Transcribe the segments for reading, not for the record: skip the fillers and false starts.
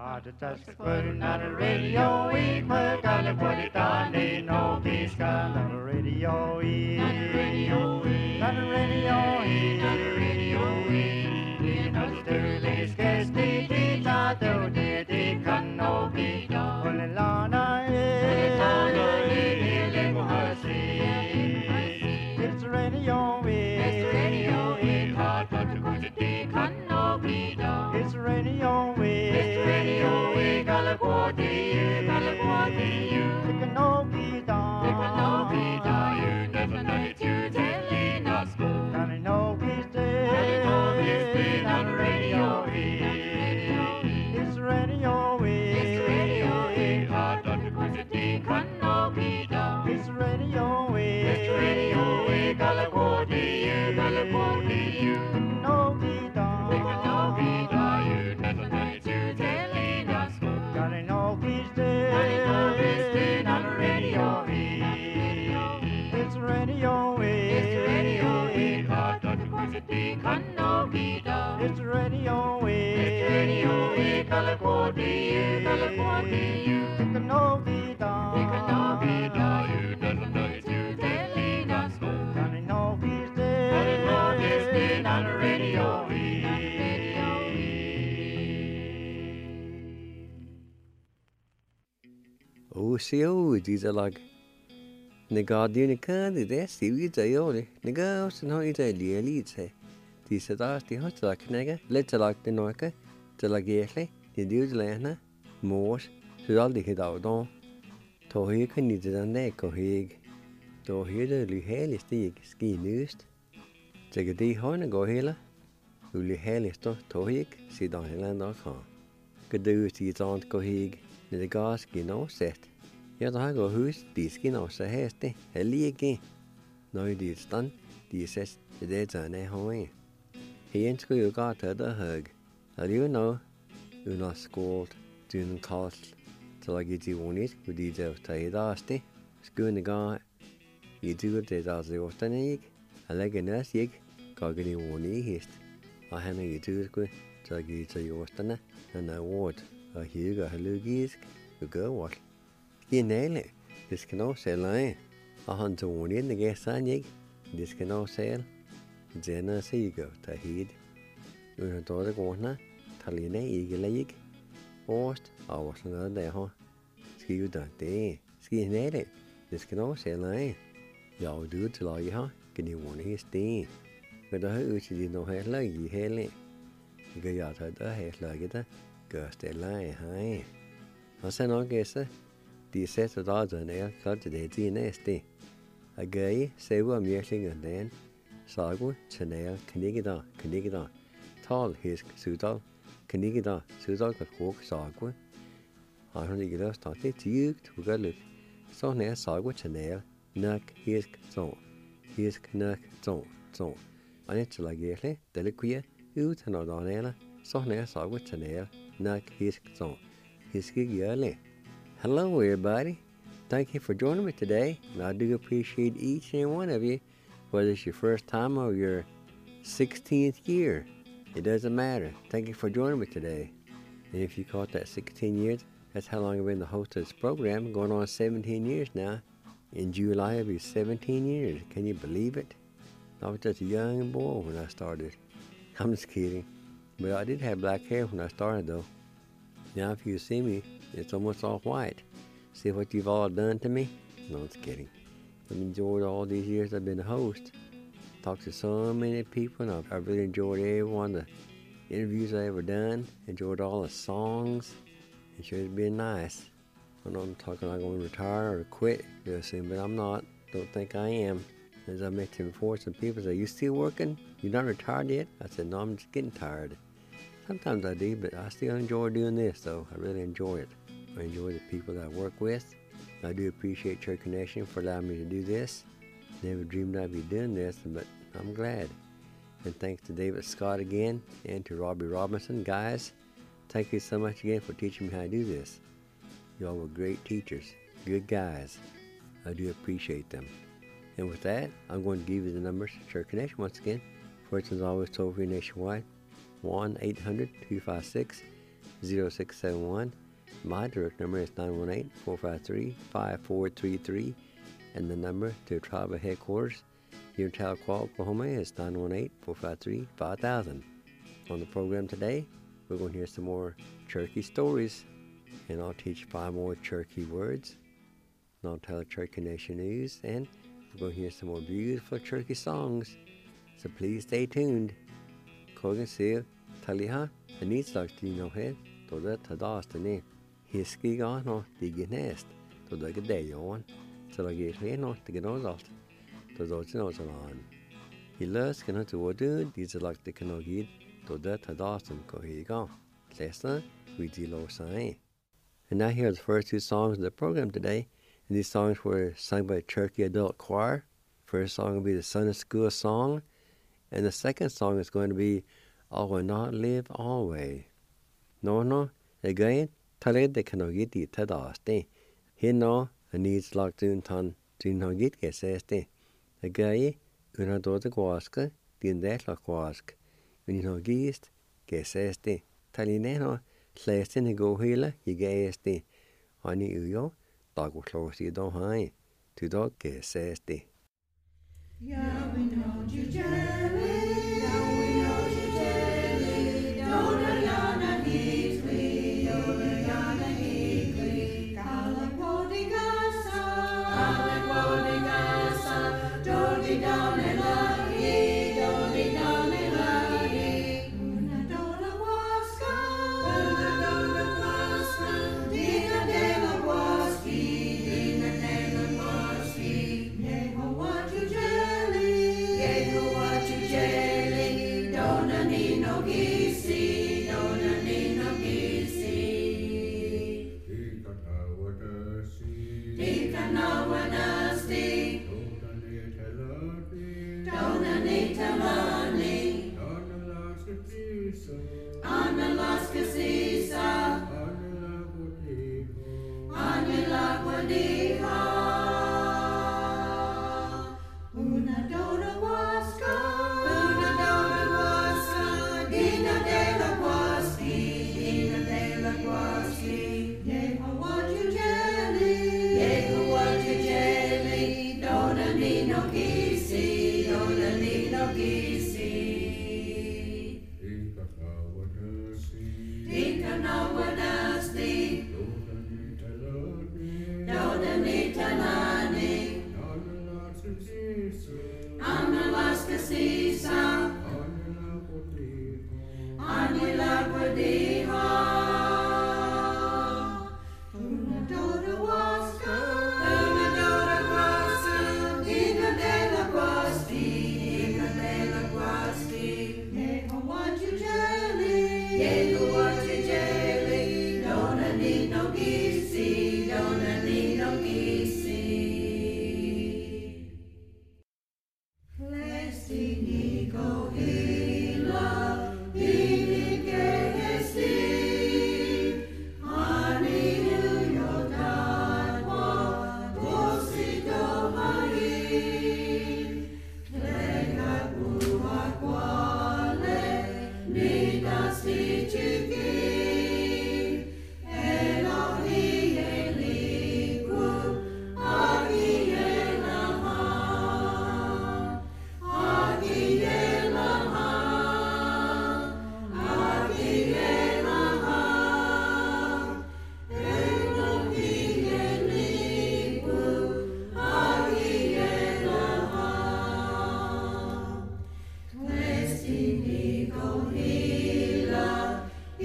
Just putting on the radio, we put on the put it on the no peace on the radio, on the radio, on the radio, on the radio, in the early sketch, the tato, the canopi, Olilana, it's radio, it's radio, hot, but the canopi, it's radio, it's radio, we California, the canopi, you never know it, you telling us, and I know he's dead, on the radio, it's radio, hot, but the canopi, it's radio, we California, no guitar, you never know it, you telling us, gotta know he's dead, on the radio, it's radio, hot, but the canopi, it's radio, California, the no guitar, you never know it, you telling us, gotta know he's dead, on the radio. Oh, see, these are like the guardian can the Stevie Dioli, the girls and how it's a lead say. These are the hot like nigger, let's like the Norca, to like Yesly, the dude Lana, Morse, to all the head out on. To here can need it on neck or hig. To here the hell is the ski news. Take a day horn and go here. Uli hell is to hig, sit on Highland.com. Good do is on go hig. The gas skin all set. Jag har gått hus, de skin också häste, hellige. När det är stan, de ses, det är en höj. Hen ska ju gå till det hög. You know, not school, doing cost, till I get you on it, with these out to it, asti. Schoon the guy, you do it as the ortanig. I like a nurse yig, go get you on it, hist. I have you do it good, till I get you ortana, and I ward. Og hygge og halvgisk, og gør what. Ski næle, det skal nå selv af. Og han tog ind, det gav sig ikke. Det skal nå selv. Det er noget sikker, der hed. Uden at dårlig grunde, tager lige ikke læg. Årst, og sådan noget der her. Ski ud af det. Ski næle, det skal nå selv af. Jeg er dyrt til at her, kan de vunde hest det. Men der har ud til de nå her lag i hele. Det gør jeg tager der her laget der. Gør stille hej. Og så nok så de sætter dagene er klart det de næste. Og gør I sever mærklinger den. Sagu channel knigger. Tal hisk sudal knigger sudal kan kok sagu. Har hun ikke lyst til det tygt ugaluk. Så nær sagu channel nok hisk nok så. Og det til lagere det lekvie ud når der er så nær sagu channel. Nak hisk so. Hiskig yale. Hello everybody. Thank you for joining me today. I do appreciate each and one of you, whether it's your first time or your 16th year. It doesn't matter. Thank you for joining me today. And if you caught that 16 years, that's how long I've been the host of this program, going on 17 years now. In July it'll be 17 years. Can you believe it? I was just a young boy when I started. I'm just kidding. But I did have black hair when I started, though. Now, if you see me, it's almost all white. See what you've all done to me? No, I'm just kidding. I've enjoyed all these years I've been a host. Talked to so many people, and I've really enjoyed every one of the interviews I ever done. Enjoyed all the songs. It sure has been nice. I know I'm talking like I'm going to retire or quit real soon, but I'm not. Don't think I am. As I mentioned before, some people say, you still working? You're not retired yet? I said, no, I'm just getting tired. Sometimes I do, but I still enjoy doing this, though. I really enjoy it. I enjoy the people that I work with. I do appreciate Church Connection for allowing me to do this. Never dreamed I'd be doing this, but I'm glad. And thanks to David Scott again, and to Robbie Robinson. Guys, thank you so much again for teaching me how to do this. Y'all were great teachers, good guys. I do appreciate them. And with that, I'm going to give you the numbers to Church Connection once again. First one's always toll free nationwide, 1-800-256 0671. My direct number is 918-453-5433, and the number to tribal headquarters here in Tahlequah, Oklahoma is 918-453-5000. On the program today, we're going to hear some more Cherokee stories, and I'll teach 5 more Cherokee words, and I'll tell the Cherokee Nation news, and we're going to hear some more beautiful Cherokee songs, so please stay tuned. Kogan Seal, Taliha, and needs like to know head, to the Tadastane, his ski on or dig nest, to the day on, so I get here not to get on that, to those knows on. He loves can to what do, these are like the Kanogid, to the Tadastan, go here you go. Lesson, we deal sign. And now here are the first 2 songs of the program today. And these songs were sung by Cherokee Adult Choir. First song will be the Sunday School Song. And the second song is going to be I Will Not Live Always. No, again, tale de Kanogiti Tadaste. Here no, and needs like to no get saste. Again, una dota guaska, din that la guask. When you know geest, saste. Talineno, slæste ni go hele, I gaste. Honey uyo, dog will close you don't high. To dog saste. Yeah, we know you jelly. Yeah, we know you jelly. Dona yana hikli, yola yana hikli. Kala podigasa, dodi done lahi, dodi done lahi. Una dona waska, dina de la waski, dina de la waski. Yeho what you jelly, yeho what you jelly. Dona ni no gisi, dona ni no gisi. Dika na wanasti, dona ni talani. Analaska sisa, anilagwa diha. Una dona waska, dina de la waski, dina de la waski. Yeho what you jelly, yeho what you jelly. Dona ni no gisi, dona ni no gisi. Dika na wanasti, dona ni talani. Analaska sisa, anilagwa diha. Una dona waska, dina de la waski, dina de la waski. Yeho what you jelly, yeho what you jelly. Dona ni no gisi, dona ni no gisi. Lesti ni go hila, hili ke hesti. Ani yo dadwa, gosi do hai. Lega bua kwale, ni dasti chiki. Elohi eliku, agi elaha. Agi elaha, agi elaha. Elohi eliku, agi elaha. Lesti ni go hila,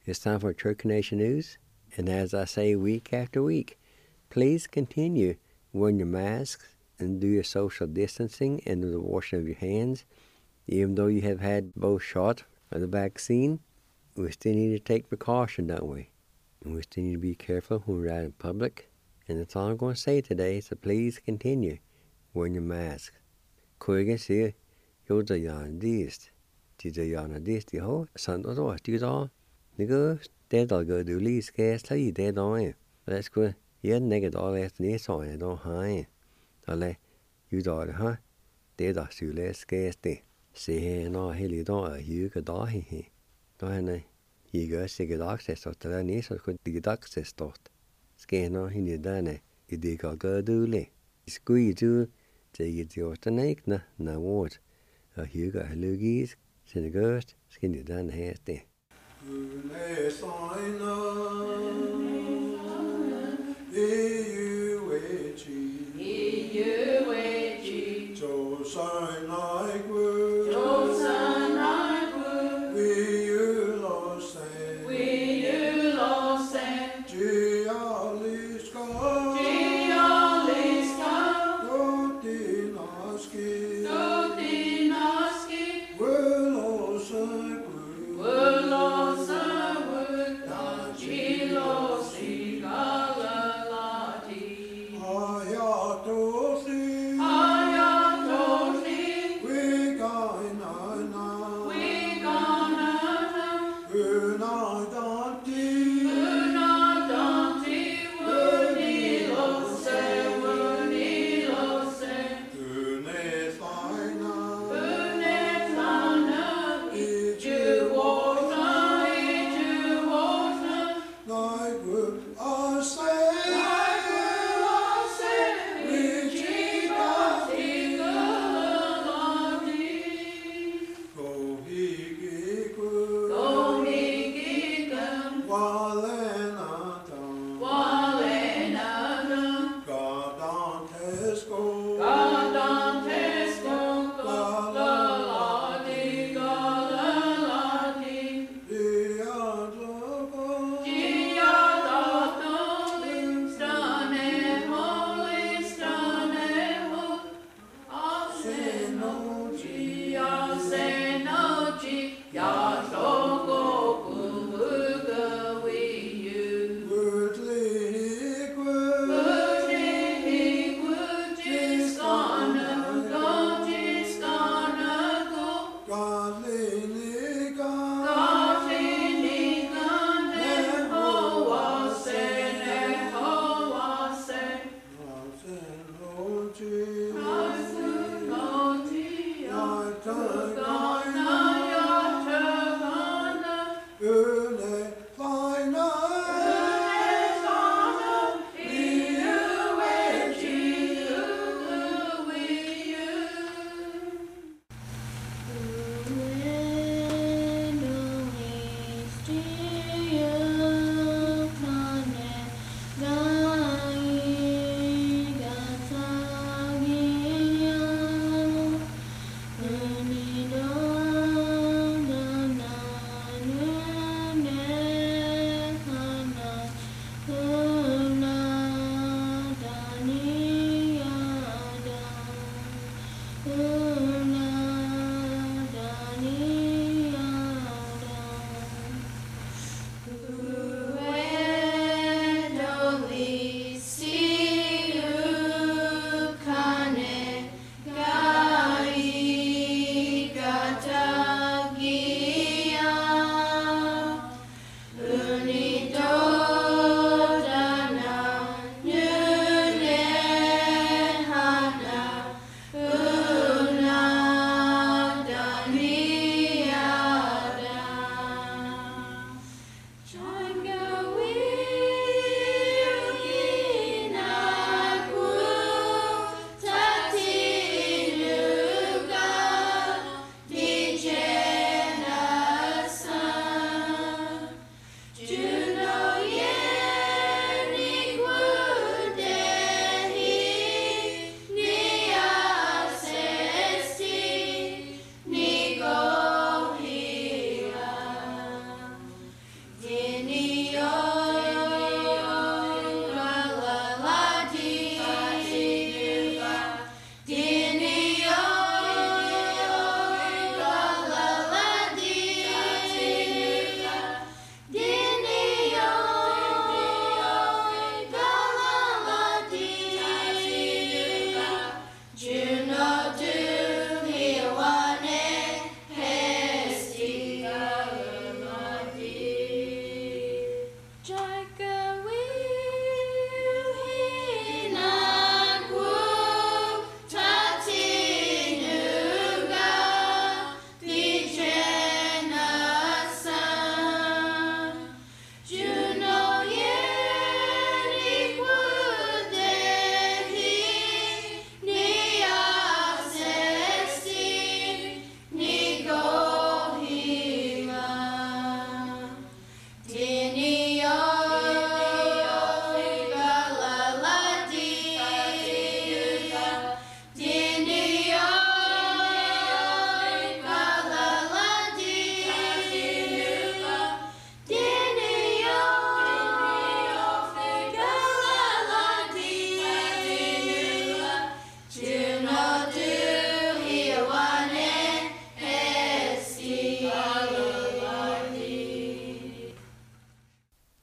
It's time for Church Nation News, and as I say week after week, please continue wearing your masks and do your social distancing and do the washing of your hands. Even though you have had both shots of the vaccine, we still need to take precaution, don't we? And we still need to be careful when we're out in public. And that's all I'm going to say today, so please continue wearing your mask. Kuiga sier, yo da yan dist. Ti da yan dist di ho, san do do ti da. Nigo, de da go do li skas tai de da. Let's go. Yen nega da lest ni so en do hai. Ale, you da ha. De da su le skas de. Se no heli da a hu ka da hi. Da ne. Yi go se ga access to da ni so ko di access to. Ske no hi ni da ne. I de ka go do le. Squeeze do. They do the neck na what a hugo lugis, Senegust, skinny down the hasty. Well,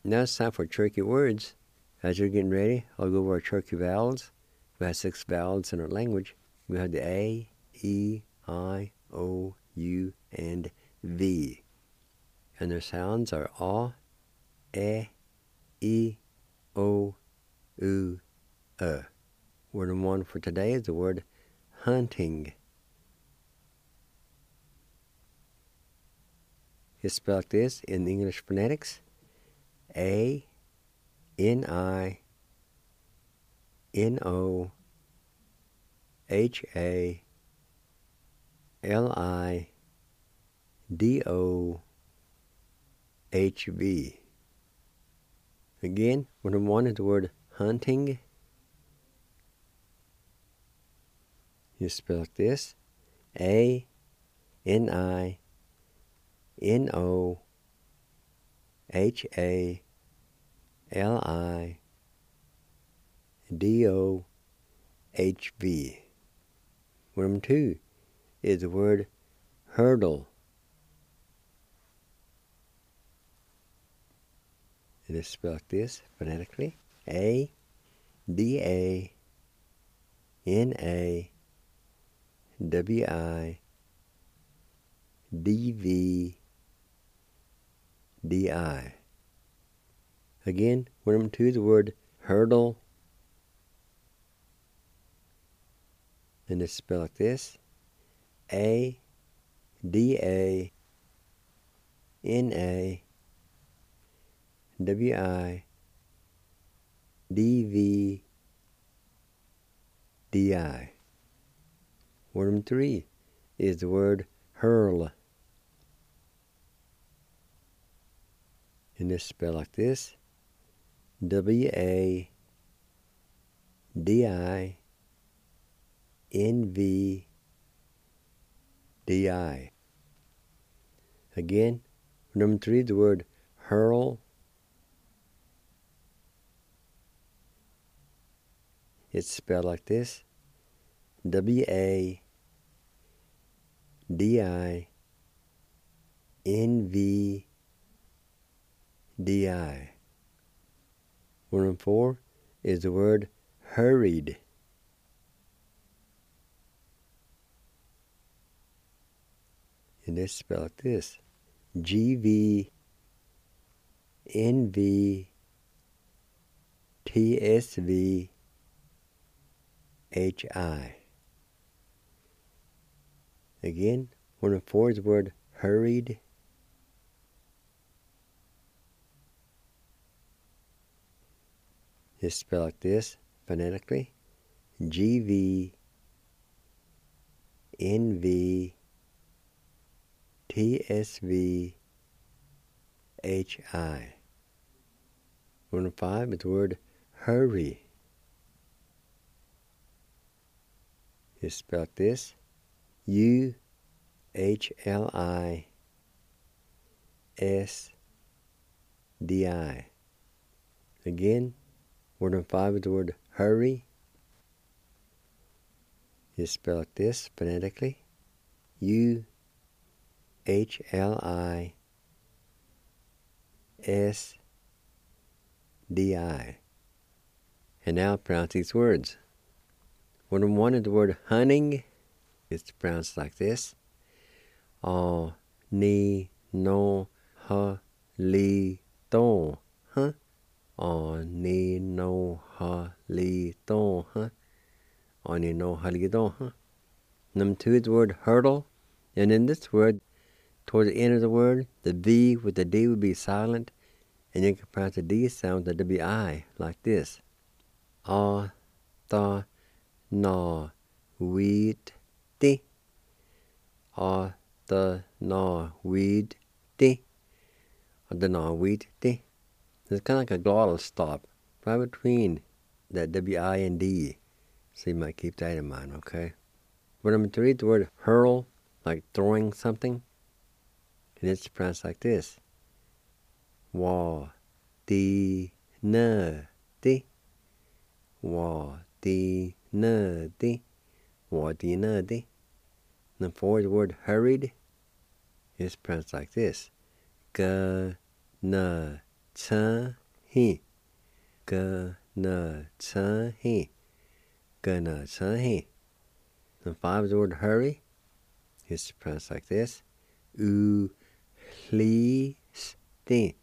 Now it's time for tricky words. As you're getting ready, I'll go over our tricky vowels. We have 6 vowels in our language. We have the A, E, I, O, U, and V. And their sounds are A, E, O, U, Word number 1 for today is the word hunting. It's spelled like this in English phonetics. A, N, I, N, O, H, A, L, I, D, O, H, V. Again, word number 1 is the word hunting. You spell like this. A, N, I, N, O, H, A, L, I, D, O, H, V. Word number 2 is the word hurdle. It is spelled like this phonetically. A, D, A, N, A, W, I, D, V, D, I. Again, word number 2 is the word hurdle. And it's spelled like this. A, D, A, N, A, W, I, D, V, D, I. Word number 3 is the word hurl. And it's spelled like this. W, A, D, I, N, V, D, I. Again, number 3 is the word hurl. It's spelled like this. W, A, D, I, N, V, D, I. Word number 4 is the word hurried. And it's spelled like this. G, V, N, V, T, S, V, H, I. Again, word number 4 is the word hurried. It's spelled like this phonetically. G, V, N, V, T, S, V, H, I. Word number 5 is the word hurry. It's spelled like this. U, H, L, I, S, D, I. Again, word number 5 is the word hurry. It's spelled like this phonetically. U, H, L, I, S, D, I. And now pronounce these words. Word number 1 is the word hunting. It's pronounced like this. Ni, no, ha, li, don, huh? Ni, no, ha, li, don, huh? Ni, no, ha, li, don, huh? Number 2 is the word hurdle. And in this word, toward the end of the word, the V with the D would be silent. And you can pronounce the D sound with the W-I like this. Ta, na, weed, ti. Ta, na, weed, ti. Ta, na, weed, ti. It's kind of like a glottal stop right between that W-I and D. So you might keep that in mind, okay? Word number 3 is the word hurl, like throwing something. And it's pronounced like this. Wa, di, na, di. Wa, di, na, di. Wa, di, na, di. Number 4 is the word hurried. It's pronounced like this. Ga, na, cha he. Gonna cha he. Gonna cha he. The 5 is the word hurry. It's pronounced like this. Uhlisti.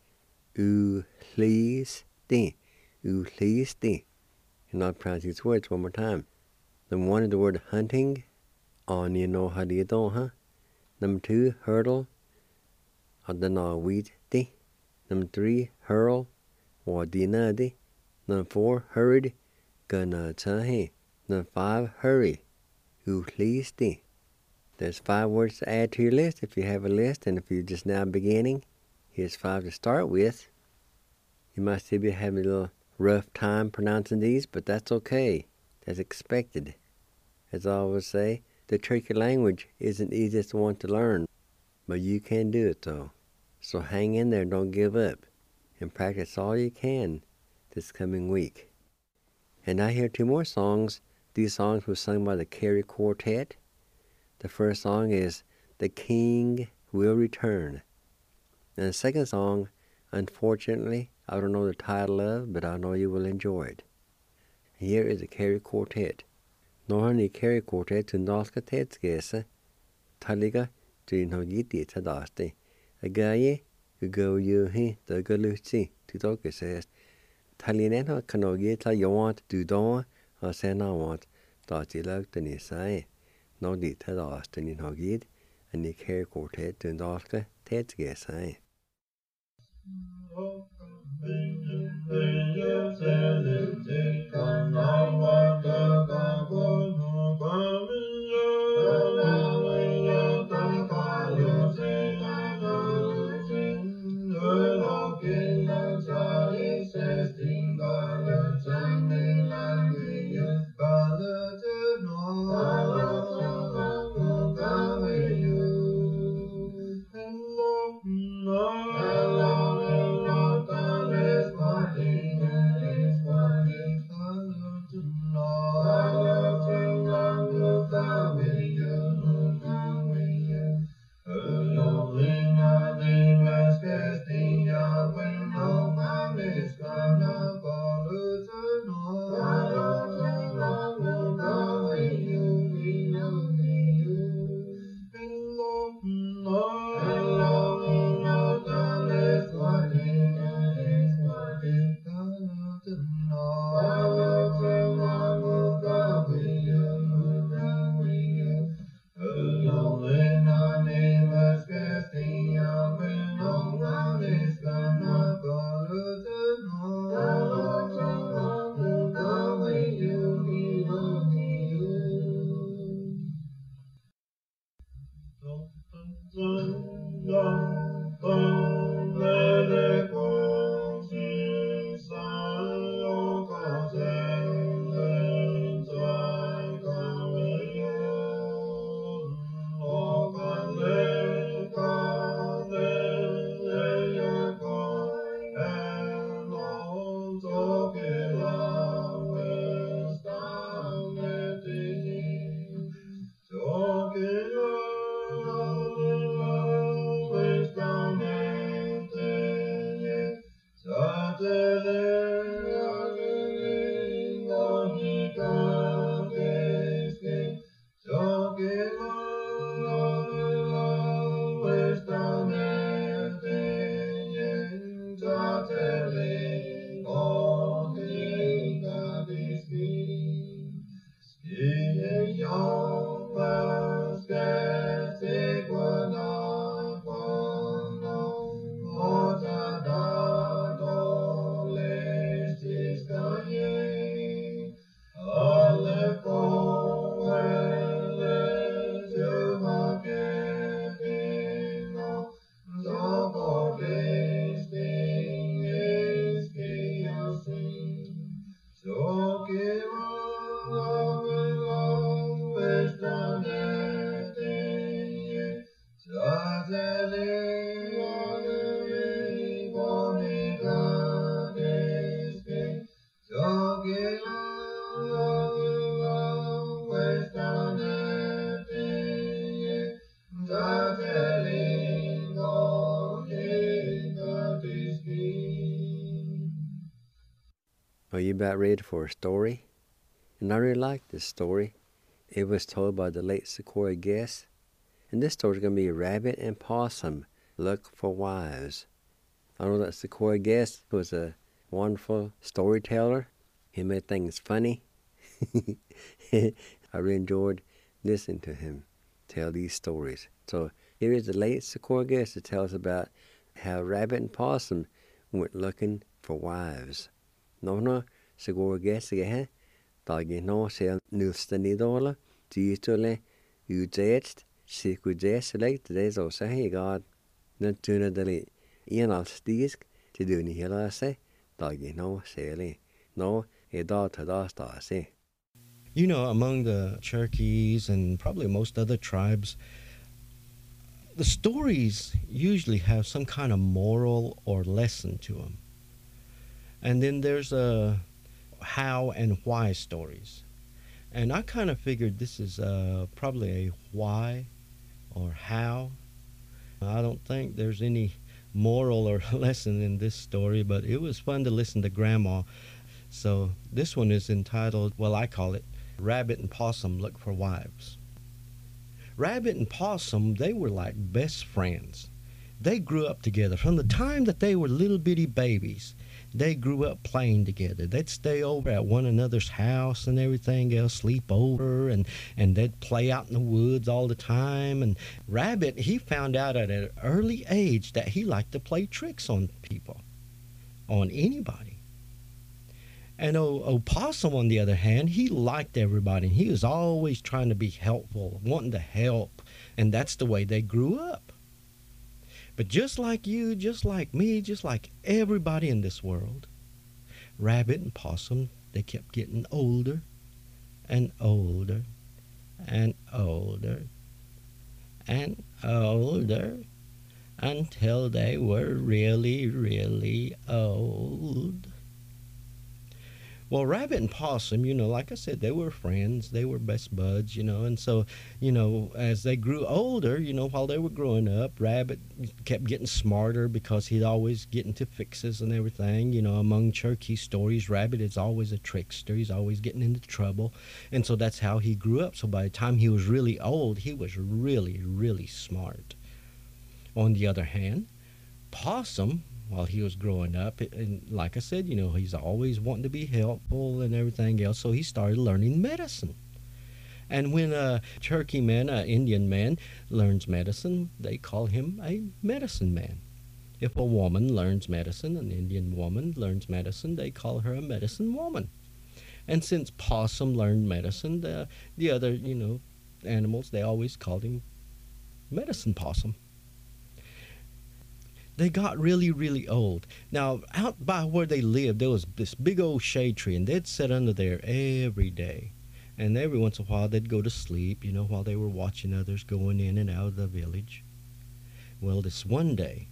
Uhlisti. Uhlisti. And I'll pronounce these words one more time. Number 1 is the word hunting. On you know how do you do, huh? Number 2, hurdle. On the know wheat di. Number 3, hurl. Or dina di. Number 4, hurried. Gonna chahi. Number 5, hurry. Uhlisti. There's 5 words to add to your list if you have a list, and if you're just now beginning, here's 5 to start with. You might still be having a little rough time pronouncing these, but that's okay. That's expected. As I always say, the tricky language isn't the easiest one to learn, but you can do it though. So hang in there, don't give up, and practice all you can this coming week. And I hear 2 more songs. These songs were sung by the Carey Quartet. The first song is The King Will Return. And the second song, unfortunately, I don't know the title of, but I know you will enjoy it. Here is the Carey Quartet. Norhan the Carey Quartet to Norska Tetskese, Taliga to Nogiti Tadaste. A gaye, who go you he, the Galuchi, to Dokes, Talinena Kanogita, you want to do, or send I want, thought you like the Nisai. No dita Daste in Hogid, and the Carey Quartet to Norska Tetskese. No. Are you about ready for a story? And I really like this story. It was told by the late Sequoia Guest. And this story is going to be Rabbit and Possum Look for Wives. I know that Sequoia Guest was a wonderful storyteller. He made things funny. I really enjoyed listening to him tell these stories. So here is the late Sequoia Guest to tell us about how Rabbit and Possum went looking for wives. No, Sequoia Guest again. Dagi no se nustanidola, diitole, ujetst, sikujes select des o say God, natuna deli, ian al stisk, to do ni hela se, dagi no sele, no, e da tada se. You know, among the Cherokees and probably most other tribes, the stories usually have some kind of moral or lesson to them. And then there's a how and why stories. And I kind of figured this is probably a why or how. I don't think there's any moral or lesson in this story, but it was fun to listen to Grandma. So this one is entitled, well, I call it Rabbit and Possum Look for Wives. Rabbit and Possum, they were like best friends. They grew up together from the time that they were little bitty babies. They grew up playing together. They'd stay over at one another's house and everything else, sleep over, and they'd play out in the woods all the time. And Rabbit, he found out at an early age that he liked to play tricks on people, on anybody. And Possum, on the other hand, he liked everybody. He was always trying to be helpful, wanting to help, and that's the way they grew up. But just like you, just like me, just like everybody in this world, Rabbit and Possum, they kept getting older and older and older and older until they were really, really old. Well, Rabbit and Possum, you know, like I said, they were friends. They were best buds, you know. And so, you know, as they grew older, you know, while they were growing up, Rabbit kept getting smarter because he'd always get into fixes and everything. You know, among Cherokee stories, Rabbit is always a trickster. He's always getting into trouble. And so that's how he grew up. So by the time he was really old, he was really, really smart. On the other hand, Possum, while he was growing up, and like I said, you know, he's always wanting to be helpful and everything else, so he started learning medicine. And when a Cherokee man, an Indian man, learns medicine, they call him a medicine man. If a woman learns medicine, an Indian woman learns medicine, they call her a medicine woman. And since Possum learned medicine, the other, you know, animals, they always called him Medicine Possum. They got really, really old. Now, out by where they lived, there was this big old shade tree, and they'd sit under there every day. And every once in a while, they'd go to sleep, you know, while they were watching others going in and out of the village. Well, this one day,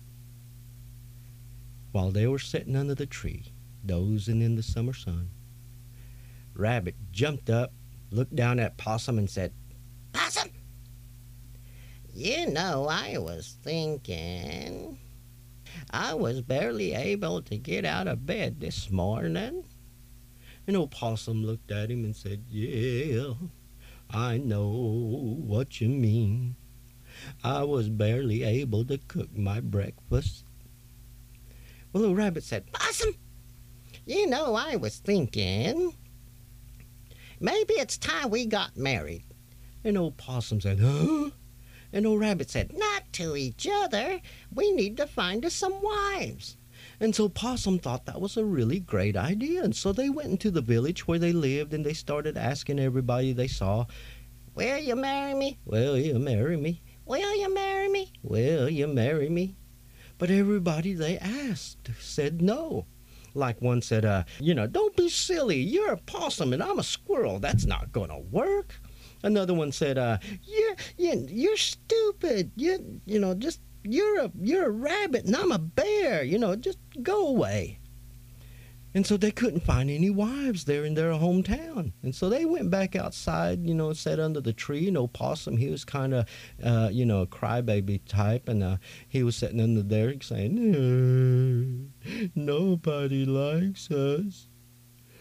while they were sitting under the tree, dozing in the summer sun, Rabbit jumped up, looked down at Possum, and said, "Possum, you know, I was thinking. I was barely able to get out of bed this morning." And old Possum looked at him and said, "Yeah, I know what you mean. I was barely able to cook my breakfast." Well, old Rabbit said, "Possum, you know, I was thinking, maybe it's time we got married." And old Possum said, "Huh?" And old Rabbit said, "Not to each other. We need to find us some wives." And so Possum thought that was a really great idea. And so they went into the village where they lived, and they started asking everybody they saw, "Will you marry me? Will you marry me? Will you marry me? Will you marry me?" But everybody they asked said no. Like one said, you know, "Don't be silly. You're a possum and I'm a squirrel. That's not going to work." Another one said, "You're stupid. You know, just you're a rabbit and I'm a bear. You know, just go away." And so they couldn't find any wives there in their hometown. And so they went back outside, you know, sat under the tree. You know, Possum, he was kind of, you know, a crybaby type. And he was sitting under there saying, "Nobody likes us.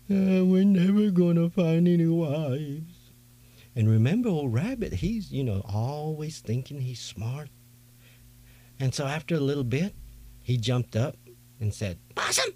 We're never gonna find any wives. And remember, old Rabbit, he's, always thinking he's smart. And so after a little bit, he jumped up and said, Possum,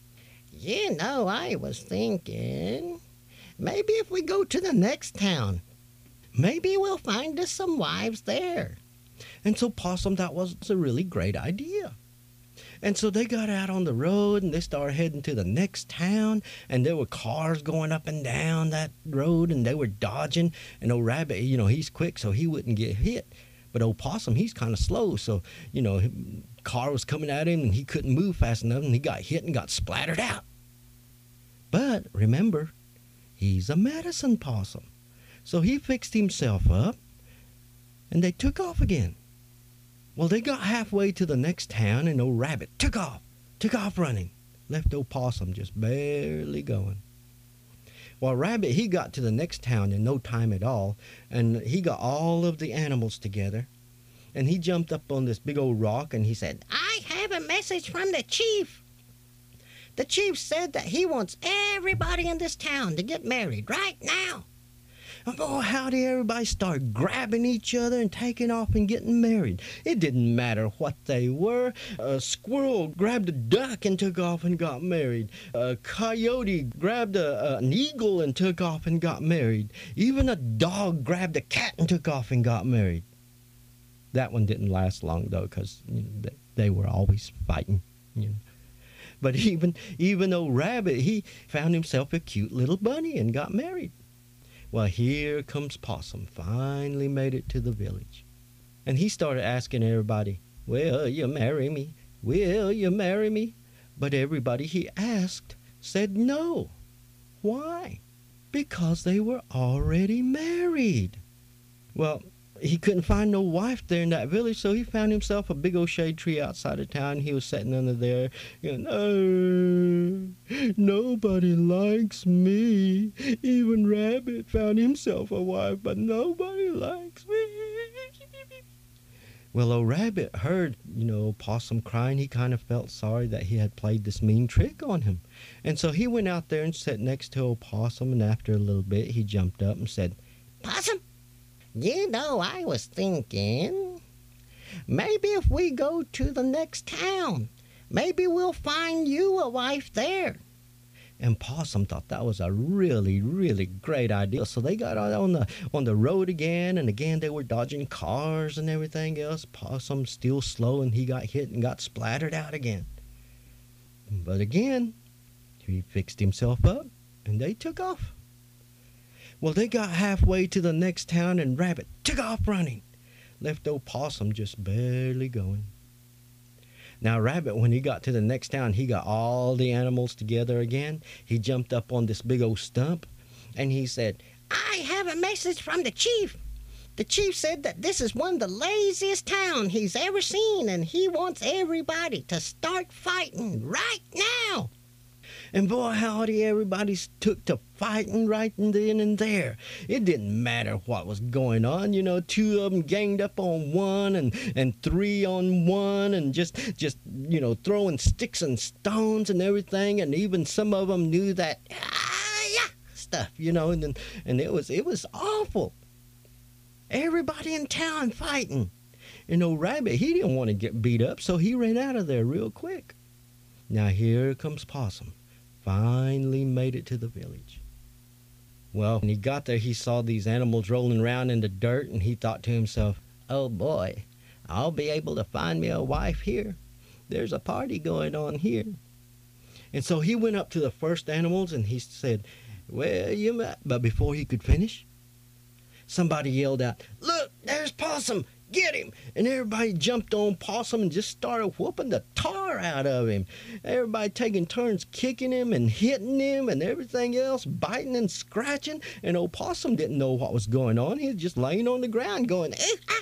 I was thinking, maybe if we go to the next town, maybe we'll find us some wives there. And so Possum, that was a really great idea. And so they got out on the road and they started heading to the next town, and there were cars going up and down that road and they were dodging. And old Rabbit, he's quick so he wouldn't get hit. But old Possum, he's kind of slow, so, car was coming at him and he couldn't move fast enough and he got hit and got splattered out. But remember, he's a medicine possum. So he fixed himself up and they took off again. Well, they got halfway to the next town and old Rabbit took off running, left old Possum just barely going. Well, Rabbit, he got to the next town in no time at all, and he got all of the animals together, and he jumped up on this big old rock and he said, I have a message from the chief. The chief said that he wants everybody in this town to get married right now. And boy, how did everybody start grabbing each other and taking off and getting married. It didn't matter what they were. A squirrel grabbed a duck and took off and got married. A coyote grabbed an eagle and took off and got married. Even a dog grabbed a cat and took off and got married. That one didn't last long, though, because they were always fighting. But even old Rabbit, he found himself a cute little bunny and got married. Well, here comes Possum, finally made it to the village. And he started asking everybody, will you marry me? Will you marry me? But everybody he asked said no. Why? Because they were already married. Well, he couldn't find no wife there in that village, so he found himself a big old shade tree outside of town. He was sitting under there, nobody likes me. Even Rabbit found himself a wife, but nobody likes me. Well, old Rabbit heard, Possum crying. He kind of felt sorry that he had played this mean trick on him. And so he went out there and sat next to old Possum, and after a little bit, he jumped up and said, Possum, I was thinking, maybe if we go to the next town, maybe we'll find you a wife there. And Possum thought that was a really, really great idea. So they got out on the road again, and again they were dodging cars and everything else. Possum still slow, and he got hit and got splattered out again. But again, he fixed himself up, and they took off. Well, they got halfway to the next town, and Rabbit took off running, left old Possum just barely going. Now, Rabbit, when he got to the next town, he got all the animals together again. He jumped up on this big old stump, and he said, I have a message from the chief. The chief said that this is one of the laziest towns he's ever seen, and he wants everybody to start fighting right now. And boy, howdy, everybody took to fighting right then and there. It didn't matter what was going on. Two of them ganged up on one and three on one and just throwing sticks and stones and everything. And even some of them knew that stuff, and it was awful. Everybody in town fighting. And old Rabbit, he didn't want to get beat up, so he ran out of there real quick. Now here comes Possum. Finally made it to the village. Well, when he got there, he saw these animals rolling around in the dirt, and he thought to himself, oh boy, I'll be able to find me a wife here. There's a party going on here. And so he went up to the first animals, and he said, but before he could finish, somebody yelled out, look, there's Possum. Get him! And everybody jumped on Possum and just started whooping the tar out of him. Everybody taking turns kicking him and hitting him and everything else, biting and scratching. And old Possum didn't know what was going on. He was just laying on the ground going,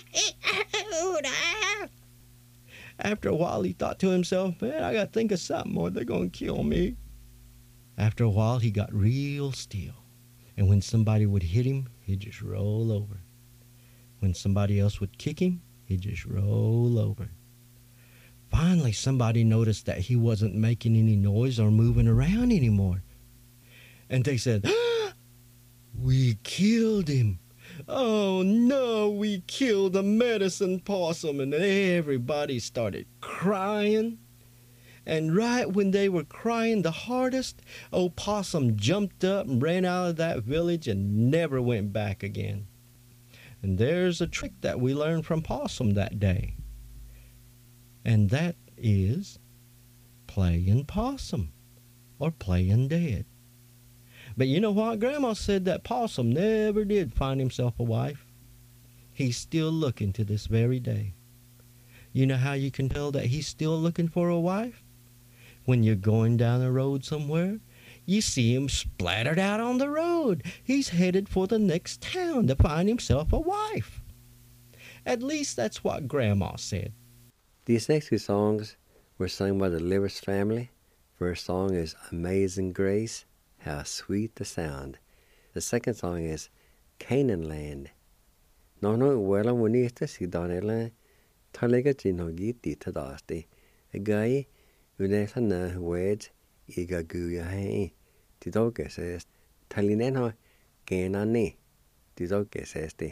After a while, he thought to himself, man, I got to think of something or they're going to kill me. After a while, he got real still. And when somebody would hit him, he'd just roll over. When somebody else would kick him, he'd just roll over. Finally, somebody noticed that he wasn't making any noise or moving around anymore. And they said, "We killed him. Oh no, we killed the medicine possum." And everybody started crying. And right when they were crying the hardest, old Possum jumped up and ran out of that village and never went back again. And there's a trick that we learned from Possum that day. And that is playing possum or playing dead. But you know what? Grandma said that Possum never did find himself a wife. He's still looking to this very day. You know how you can tell that he's still looking for a wife? When you're going down the road somewhere, you see him splattered out on the road. He's headed for the next town to find himself a wife. At least that's what Grandma said. These next two songs were sung by the Livers family. First song is Amazing Grace, How Sweet the Sound. The second song is Canaan Land. No wela munista si donela talega jinogi titadasti. A guy unetana wed iga guya hai. Tidoke says talineno genani. Tidoke says the.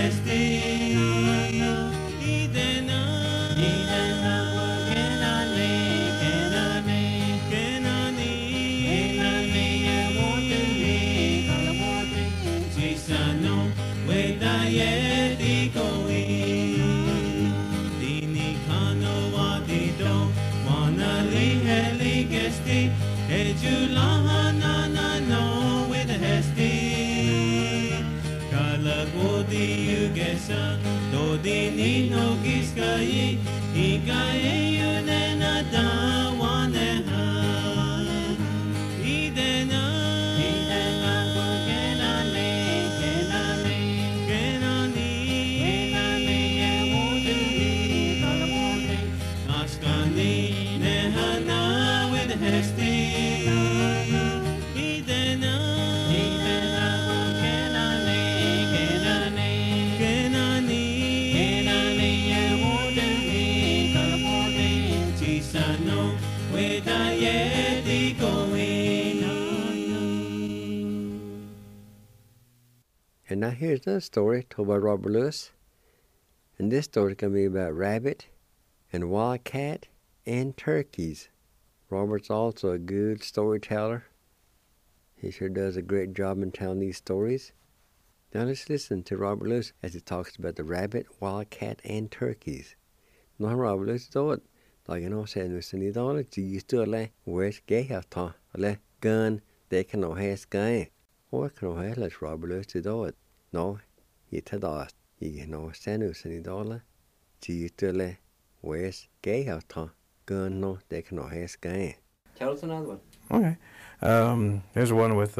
And now here's another story told by Robert Lewis. And this story is going to be about rabbit and wildcat and turkeys. Robert's also a good storyteller. He sure does a great job in telling these stories. Now let's listen to Robert Lewis as he talks about the rabbit, wildcat, and turkeys. Nå Robert Lewis då, dagen av sen I dag, gistole, where's gay hata, eller gun, they can no has guy. Or can no has let Robert Lewis to do it. No, ita da, you know sen I dag, gistole, where's gay hata, gun no, they can no has guy. Tell us another one. Okay. There's one with,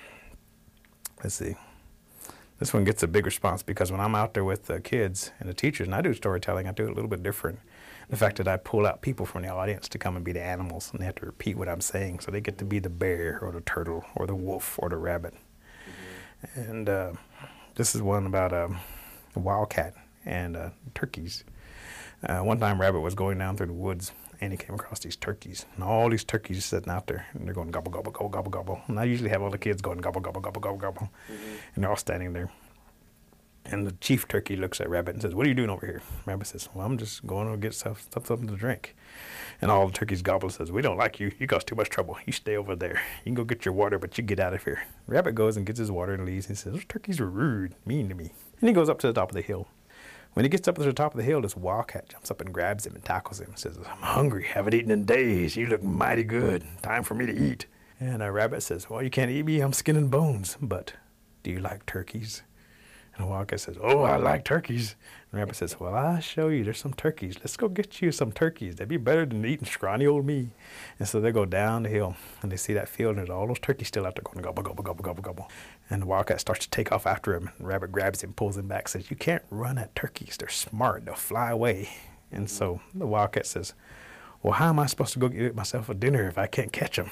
let's see. This one gets a big response because when I'm out there with the kids and the teachers, and I do storytelling, I do it a little bit different. The fact that I pull out people from the audience to come and be the animals, and they have to repeat what I'm saying, so they get to be the bear or the turtle or the wolf or the rabbit. Mm-hmm. And this is one about a wildcat and turkeys. One time Rabbit was going down through the woods, and he came across these turkeys, and all these turkeys sitting out there, and they're going gobble, gobble, gobble, gobble, gobble. And I usually have all the kids going gobble, gobble, gobble, gobble, gobble, and they're all standing there. And the chief turkey looks at Rabbit and says, "What are you doing over here?" Rabbit says, "Well, I'm just going to get something to drink." And all the turkeys gobble says, "We don't like you. You cause too much trouble. You stay over there. You can go get your water, but you get out of here." Rabbit goes and gets his water and leaves. He says, "Those turkeys were rude, mean to me." And he goes up to the top of the hill. When he gets up to the top of the hill, this wildcat jumps up and grabs him and tackles him and says, "I'm hungry. Haven't eaten in days. You look mighty good. Time for me to eat." And Rabbit says, "Well, you can't eat me. I'm skin and bones. But do you like turkeys?" And the wildcat says, "Oh, I like turkeys." And Rabbit says, "Well, I'll show you. There's some turkeys. Let's go get you some turkeys. They'd be better than eating scrawny old me." And so they go down the hill, and they see that field, and there's all those turkeys still out there going gobble, gobble, gobble, gobble, gobble. And the wildcat starts to take off after him. And Rabbit grabs him, pulls him back, says, "You can't run at turkeys. They're smart. They'll fly away." And so the wildcat says, "Well, how am I supposed to go get myself a dinner if I can't catch them?"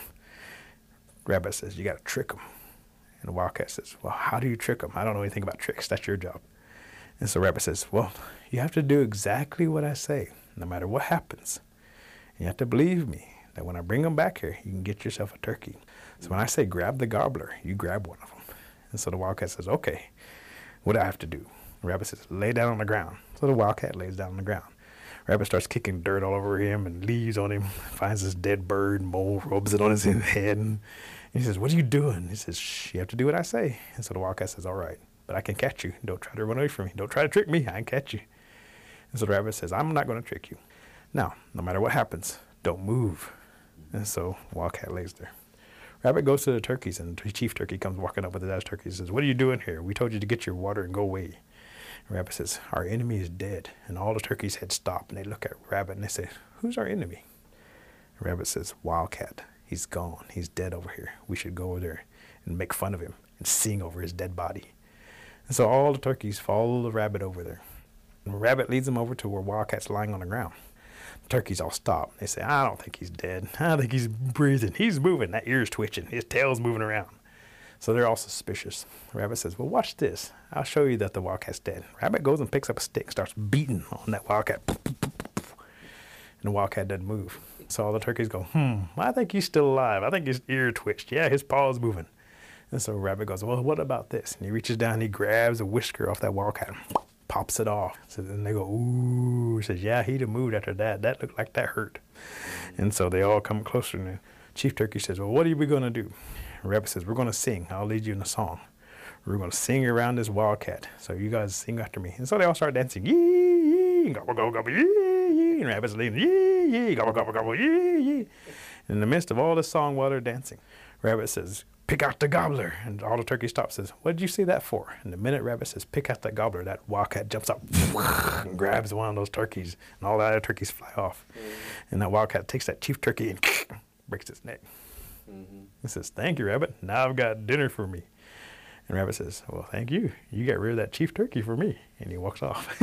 Rabbit says, "You got to trick them." And the wildcat says, "Well, how do you trick them? I don't know anything about tricks. That's your job." And so Rabbit says, "Well, you have to do exactly what I say, no matter what happens. And you have to believe me that when I bring them back here, you can get yourself a turkey. So when I say grab the gobbler, you grab one of them." And so the wildcat says, "Okay, what do I have to do?" The Rabbit says, "Lay down on the ground." So the wildcat lays down on the ground. Rabbit starts kicking dirt all over him and leaves on him, finds this dead bird, mole, rubs it on his head. And he says, "What are you doing?" He says, "Shh, you have to do what I say." And so the wildcat says, "All right, but I can catch you. Don't try to run away from me. Don't try to trick me. I can catch you." And so the rabbit says, "I'm not going to trick you. Now, no matter what happens, don't move." And so wildcat lays there. Rabbit goes to the turkeys, and the chief turkey comes walking up with the turkeys and says, "What are you doing here? We told you to get your water and go away." And Rabbit says, "Our enemy is dead." And all the turkeys' heads stop, and they look at Rabbit, and they say, "Who's our enemy?" And Rabbit says, "Wildcat. He's gone. He's dead over here. We should go over there and make fun of him and sing over his dead body." And so all the turkeys follow the rabbit over there. And Rabbit leads them over to where Wildcat's lying on the ground. The turkeys all stop. They say, "I don't think he's dead. I think he's breathing. He's moving. That ear's twitching. His tail's moving around." So they're all suspicious. Rabbit says, "Well, watch this. I'll show you that the wildcat's dead." Rabbit goes and picks up a stick and starts beating on that wildcat. And the wildcat doesn't move. So all the turkeys go, I think he's still alive. I think his ear twitched. Yeah, his paw's moving." And so Rabbit goes, well, what about this? And he reaches down, he grabs a whisker off that wildcat, pops it off. So then they go, ooh. He says, yeah, he'd have moved after that. That looked like that hurt. And so they all come closer, and Chief Turkey says, well, what are we going to do? Rabbit says, we're going to sing. I'll lead you in a song. We're going to sing around this wildcat. So you guys sing after me. And so they all start dancing. Yee, yee, gobble, gobble, gobble, yee, yee. And Rabbit's leading, yee, yee, gobble, gobble, gobble, yee, yee. In the midst of all this song while they're dancing, Rabbit says, pick out the gobbler. And all the turkeys stop, says, what did you say that for? And the minute Rabbit says, pick out that gobbler, that wildcat jumps up and grabs one of those turkeys, and all the other turkeys fly off. And that wildcat takes that chief turkey and breaks its neck. He says, thank you, Rabbit. Now I've got dinner for me. And Rabbit says, well, thank you. You got rid of that chief turkey for me. And he walks off.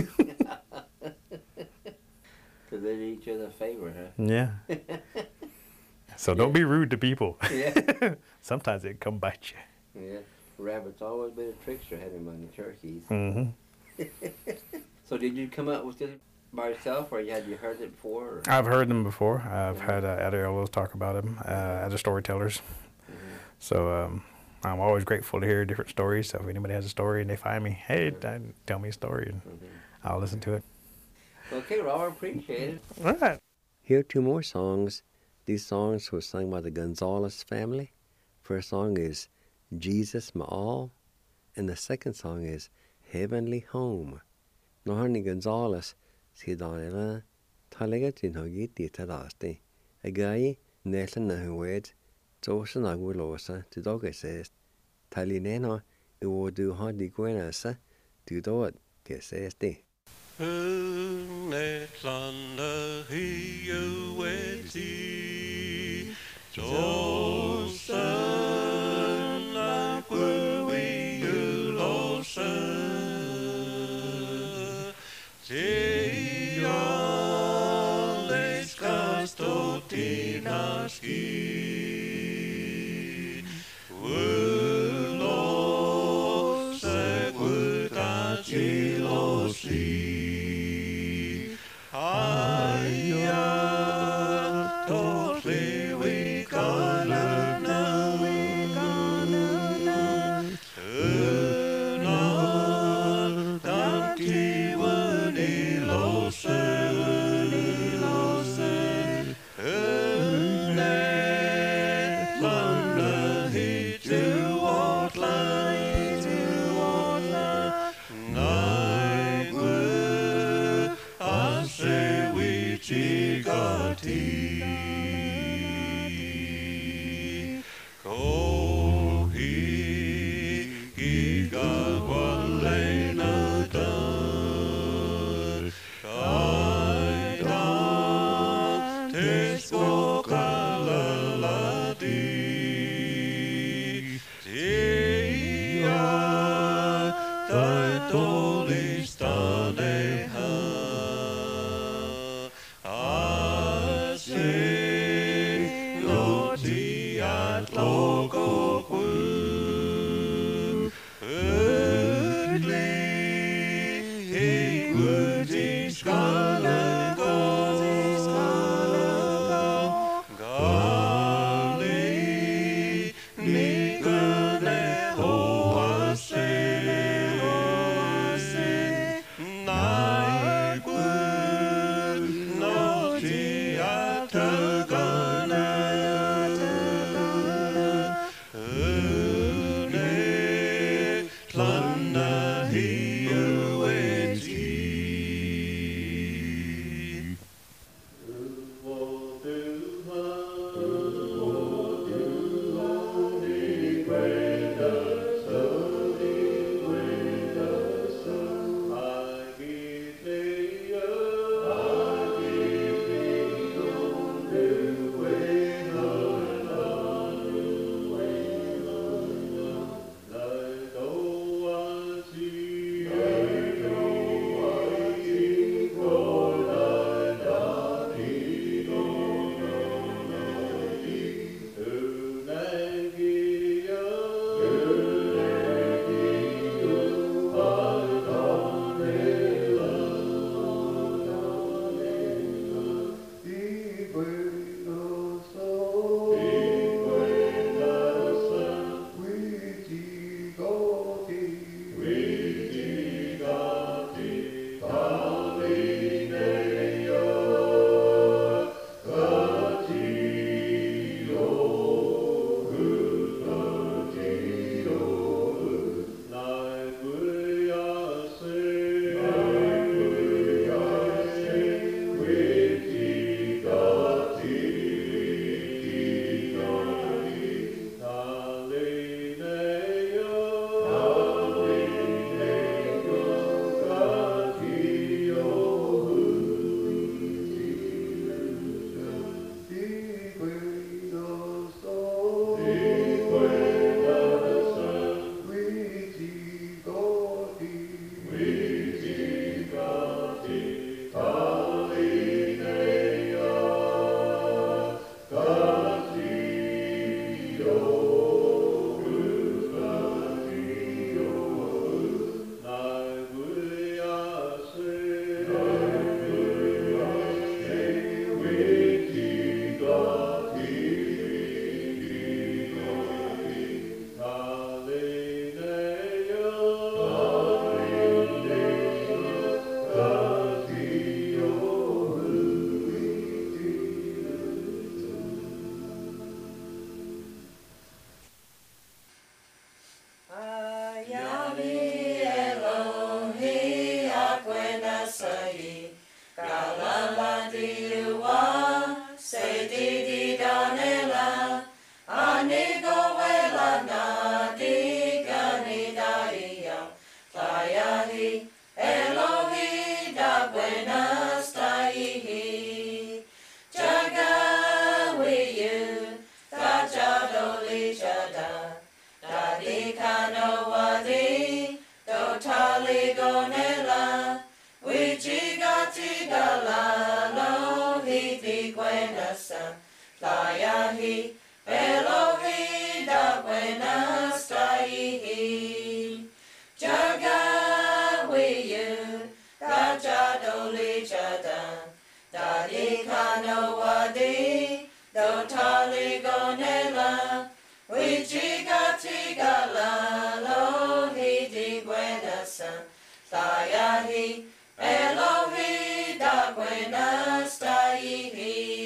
So they did each other a favor, huh? Yeah. So don't be rude to people. Yeah. Sometimes it come bite you. Yeah. Rabbit's always been a trickster, having money turkeys. Mm-hmm. So did you come up with this by yourself, or had you heard it before? Or? I've heard them before. I've had other Ellos talk about them, other storytellers. So I'm always grateful to hear different stories. So if anybody has a story and they find me, hey, tell me a story, and I'll listen to it. Okay, Robert, appreciate it. All right. Here are two more songs. These songs were sung by the Gonzalez family. First song is Jesus My All, and the second song is Heavenly Home. Nohani Gonzalez, si Donela, Talagat in Hogiti Tadasti. A guy, Nathan Nahued, Josan Aguilosa, to Dogga says, Talinena, Uodu Hadi Guenasa, to do it, says the. Netlanda hiueti Josan Aqui Ulosa Tiales Castotinaski Ulo Sequitacilosi ligonela, wichiga tigala, lo hiti quenasa, layahi, Elohi da buenas taihi, jaga wiyu, da jadoli jadan, da ikano wadi, do tali gonela, wichiga tigala, lo hiti buenasa, layahi, Elohi da buenas taihi.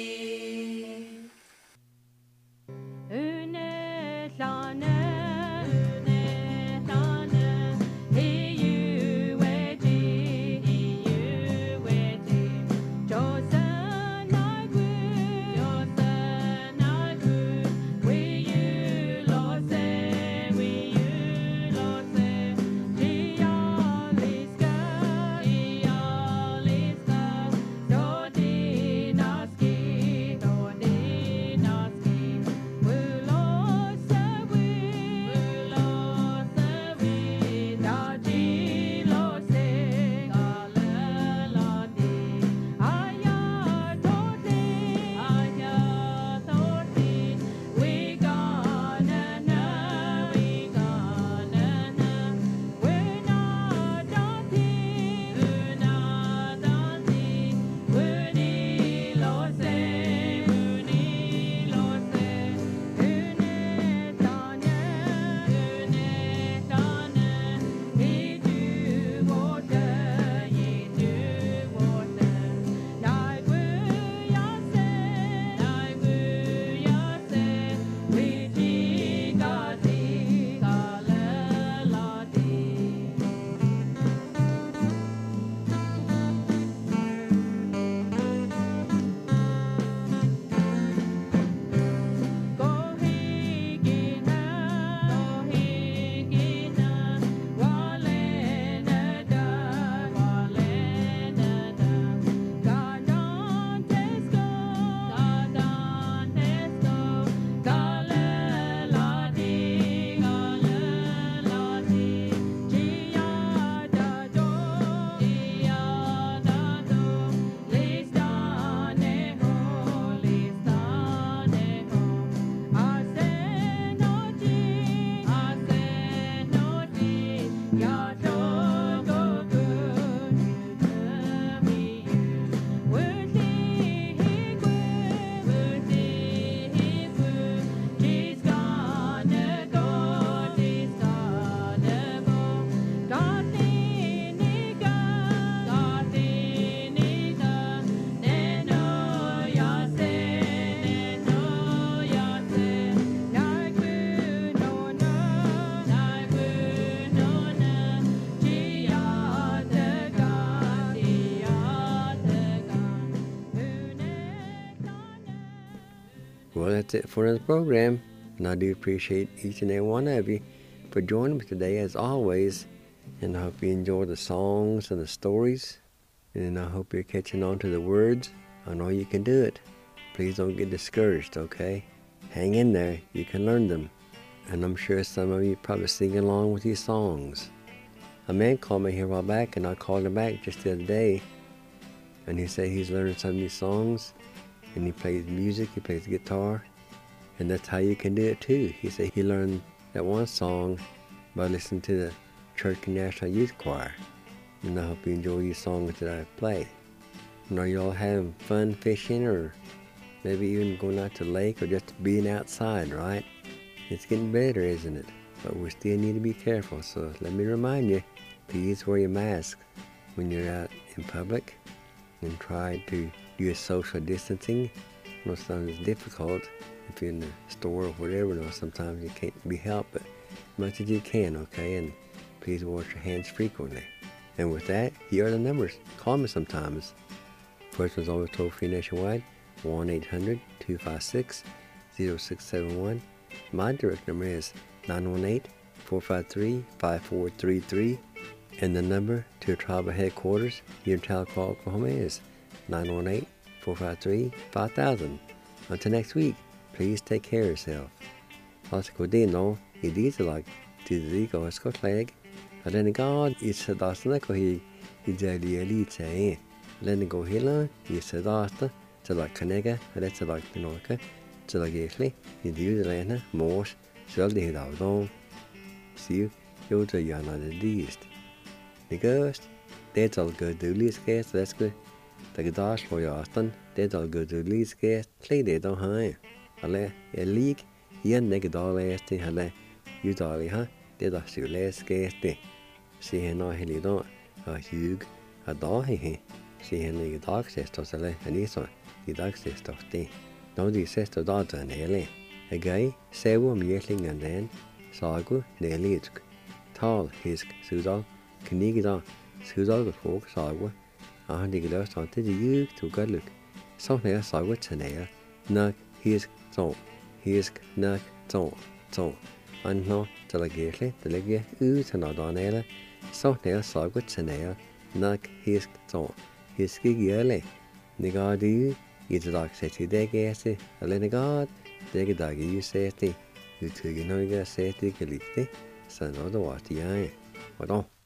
Well, that's it for another program, and I do appreciate each and every one of you for joining me today, as always, and I hope you enjoy the songs and the stories, and I hope you're catching on to the words. I know you can do it. Please don't get discouraged, okay? Hang in there. You can learn them, and I'm sure some of you probably sing along with these songs. A man called me here a while back, and I called him back just the other day, and he said he's learning some of these songs, and he plays music, he plays guitar, and that's how you can do it too. He said he learned that one song by listening to the Church National Youth Choir, and I hope you enjoy these songs that I play. And are you all having fun fishing, or maybe even going out to the lake, or just being outside, right? It's getting better, isn't it? But we still need to be careful, so let me remind you, please wear your mask when you're out in public, and try to do social distancing. I know sometimes it's difficult if you're in the store or whatever. You know, sometimes you can't be helped, but as much as you can, okay? And please wash your hands frequently. And with that, here are the numbers. Call me sometimes. First one's always toll-free nationwide, 1-800-256-0671. My direct number is 918-453-5433. And the number to tribal headquarters here in Tahlequah, Oklahoma is 918-453-5000. Until next week, please take care of yourself. Hasta Codino, y dice like, to the ego, escotleg, Alene God is dasna ko hi ideli ali tsae. Alene go hila is dasta tala kanega ale tala tinoka tala gesli idiu lena mos sjøl de davdon. Siu jo ta yana de dist. Nigast det al go dulis gest leske. Da gedash for jastan det al go dulis gest play det on hai. Ale lig yen negadalesti ale udali ha det da sules gesti. Si hena helido a hug a dahi si hena i dagsestosele aniso i dagsestofti. No di sesto data nele. A guy sewo mierling and then sagu nelitsk. Tal hisk sudal knigida sudal go folk sagu. Han dig løst han til jug to galuk. Så her sagu tnea. Nak hisk so. Hisk nak so. Han no til a gesle til legge ut na danele. Så her sagu tnea. Nak hisk so. Hisk gele. Nigadi i dag seti degese. Ale nigad dege dagi seti. Utugi noiga seti gelikti. Så nå det var det jeg. Og da